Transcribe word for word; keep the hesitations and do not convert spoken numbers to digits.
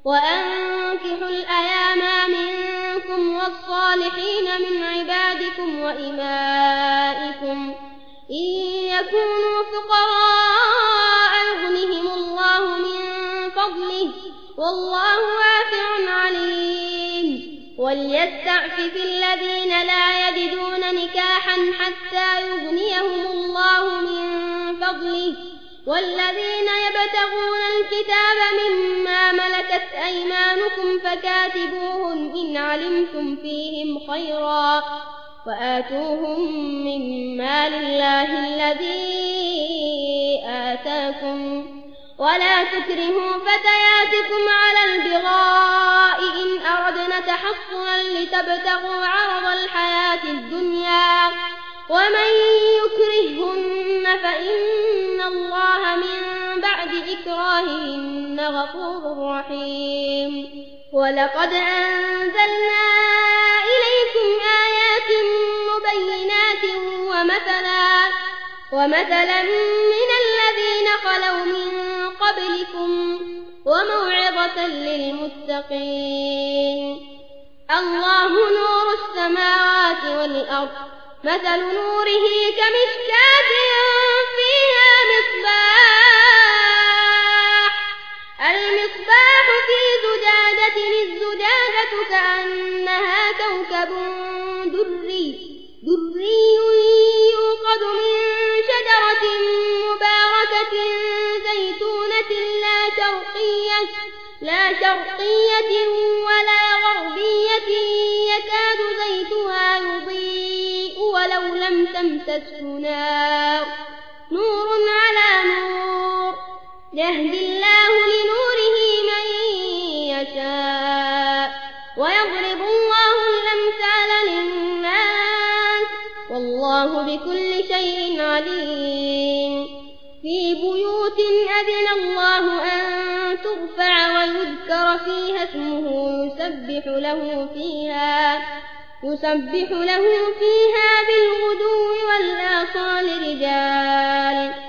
وأنكحوا الأيام منكم والصالحين من عبادكم وإمائكم إن يكونوا فقراء يغنهم الله من فضله والله واسع عليم وليستعفف الذين لا يجدون نكاحا حتى يغنيهم الله من فضله والذين يبتغون الكتاب مما ملكت أيمانكم فكاتبوهم إن علمتم فيهم خيرا وآتوهم مما لله الذي آتاكم ولا تكرهوا فتياتكم على البغاء إن أردنا تحصنا لتبتغوا عرض الحياة الدنيا ومن يكرهن فإن الله من بعد إكراههن غفور رحيم ولقد أنزلنا إليكم آيات مبينات ومثلا ومثلا من الذين خلوا من قبلكم وموعظة للمتقين الله نور السماوات والأرض مثل نوره كمشكاة فيها مصباح المصباح في زجاجة الزجاجة كأنها كوكب دري دري يوقد من شجرة مباركة زيتونة لا شرقية لا شرقية ولا غربية يكاد زيتها يضيء ولو لم تمسسه نار نور على نور يهدي الله لنوره من يشاء ويضرب الله الأمثال للناس والله بكل شيء عليم في بيوت أذن الله أن ترفع ويذكر فيها اسمه يسبح له فيها يسبح له فيها بالغدو والآصال رجال